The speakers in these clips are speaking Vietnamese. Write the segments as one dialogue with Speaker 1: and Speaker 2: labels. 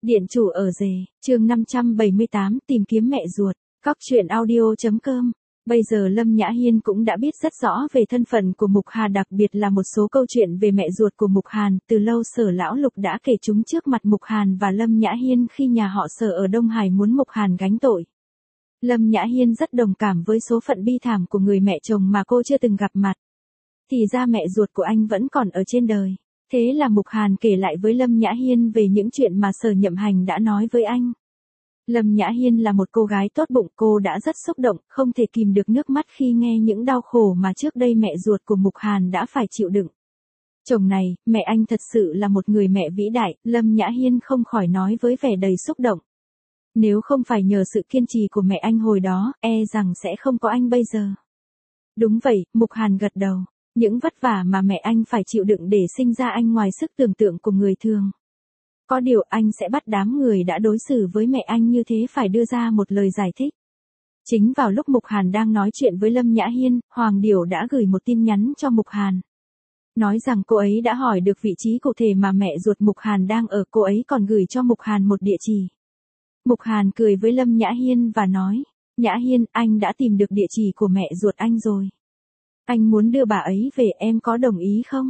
Speaker 1: Điện chủ ở rể, chương 578, tìm kiếm mẹ ruột, Cóc truyện audio.com. Bây giờ Lâm Nhã Hiên cũng đã biết rất rõ về thân phận của Mục Hà, đặc biệt là một số câu chuyện về mẹ ruột của Mục Hàn, từ lâu Sở lão Lục đã kể chúng trước mặt Mục Hàn và Lâm Nhã Hiên khi nhà họ Sở ở Đông Hải muốn Mục Hàn gánh tội. Lâm Nhã Hiên rất đồng cảm với số phận bi thảm của người mẹ chồng mà cô chưa từng gặp mặt. Thì ra mẹ ruột của anh vẫn còn ở trên đời. Thế là Mục Hàn kể lại với Lâm Nhã Hiên về những chuyện mà Sở Nhậm Hành đã nói với anh. Lâm Nhã Hiên là một cô gái tốt bụng, cô đã rất xúc động, không thể kìm được nước mắt khi nghe những đau khổ mà trước đây mẹ ruột của Mục Hàn đã phải chịu đựng. Chồng này, mẹ anh thật sự là một người mẹ vĩ đại, Lâm Nhã Hiên không khỏi nói với vẻ đầy xúc động. Nếu không phải nhờ sự kiên trì của mẹ anh hồi đó, e rằng sẽ không có anh bây giờ. Đúng vậy, Mục Hàn gật đầu. Những vất vả mà mẹ anh phải chịu đựng để sinh ra anh ngoài sức tưởng tượng của người thường. Có điều anh sẽ bắt đám người đã đối xử với mẹ anh như thế phải đưa ra một lời giải thích. Chính vào lúc Mục Hàn đang nói chuyện với Lâm Nhã Hiên, Hoàng Điểu đã gửi một tin nhắn cho Mục Hàn. Nói rằng cô ấy đã hỏi được vị trí cụ thể mà mẹ ruột Mục Hàn đang ở, cô ấy còn gửi cho Mục Hàn một địa chỉ. Mục Hàn cười với Lâm Nhã Hiên và nói, Nhã Hiên, anh đã tìm được địa chỉ của mẹ ruột anh rồi. Anh muốn đưa bà ấy về, em có đồng ý không?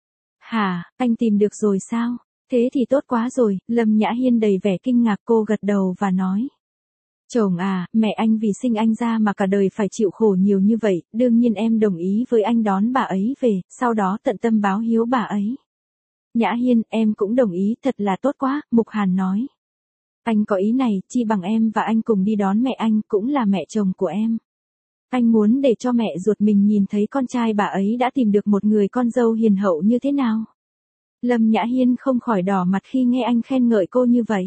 Speaker 1: Hả, anh tìm được rồi sao? Thế thì tốt quá rồi, Lâm Nhã Hiên đầy vẻ kinh ngạc, cô gật đầu và nói. Chồng à, mẹ anh vì sinh anh ra mà cả đời phải chịu khổ nhiều như vậy, đương nhiên em đồng ý với anh đón bà ấy về, sau đó tận tâm báo hiếu bà ấy. Nhã Hiên, em cũng đồng ý, thật là tốt quá, Mục Hàn nói. Anh có ý này, chi bằng em và anh cùng đi đón mẹ anh, cũng là mẹ chồng của em. Anh muốn để cho mẹ ruột mình nhìn thấy con trai bà ấy đã tìm được một người con dâu hiền hậu như thế nào. Lâm Nhã Hiên không khỏi đỏ mặt khi nghe anh khen ngợi cô như vậy.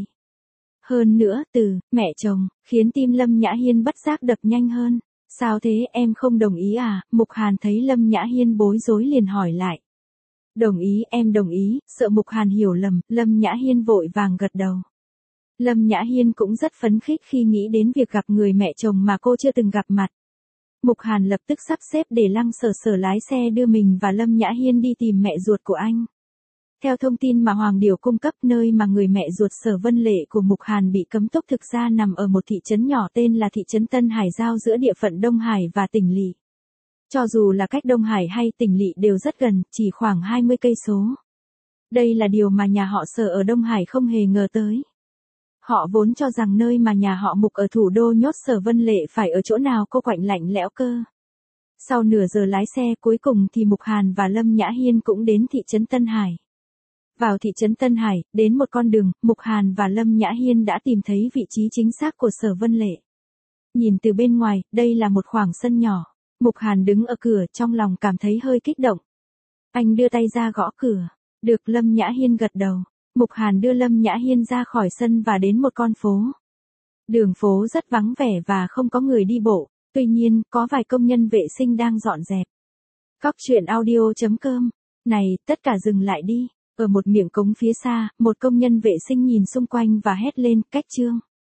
Speaker 1: Hơn nữa, từ mẹ chồng khiến tim Lâm Nhã Hiên bất giác đập nhanh hơn. Sao thế, em không đồng ý à? Mục Hàn thấy Lâm Nhã Hiên bối rối liền hỏi lại. Đồng ý, em đồng ý, sợ Mục Hàn hiểu lầm, Lâm Nhã Hiên vội vàng gật đầu. Lâm Nhã Hiên cũng rất phấn khích khi nghĩ đến việc gặp người mẹ chồng mà cô chưa từng gặp mặt. Mục Hàn lập tức sắp xếp để Lăng Sở lái xe đưa mình và Lâm Nhã Hiên đi tìm mẹ ruột của anh. Theo thông tin mà Hoàng Điểu cung cấp, nơi mà người mẹ ruột Sở Vân Lệ của Mục Hàn bị cấm túc thực ra nằm ở một thị trấn nhỏ tên là thị trấn Tân Hải, giao giữa địa phận Đông Hải và tỉnh lỵ. Cho dù là cách Đông Hải hay tỉnh lỵ đều rất gần, chỉ khoảng 20 cây số. Đây là điều mà nhà họ Sở ở Đông Hải không hề ngờ tới. Họ vốn cho rằng nơi mà nhà họ Mục ở thủ đô nhốt Sở Vân Lệ phải ở chỗ nào cô quạnh lạnh lẽo cơ. Sau nửa giờ lái xe, cuối cùng thì Mục Hàn và Lâm Nhã Hiên cũng đến thị trấn Tân Hải. Vào thị trấn Tân Hải, đến một con đường, Mục Hàn và Lâm Nhã Hiên đã tìm thấy vị trí chính xác của Sở Vân Lệ. Nhìn từ bên ngoài, đây là một khoảng sân nhỏ. Mục Hàn đứng ở cửa, trong lòng cảm thấy hơi kích động. Anh đưa tay ra gõ cửa. Được, Lâm Nhã Hiên gật đầu. Mục Hàn đưa Lâm Nhã Hiên ra khỏi sân và đến một con phố. Đường phố rất vắng vẻ và không có người đi bộ, tuy nhiên, có vài công nhân vệ sinh đang dọn dẹp. Cóc truyện audio.com. Này, tất cả dừng lại đi. Ở một miệng cống phía xa, một công nhân vệ sinh nhìn xung quanh và hét lên, cách trương.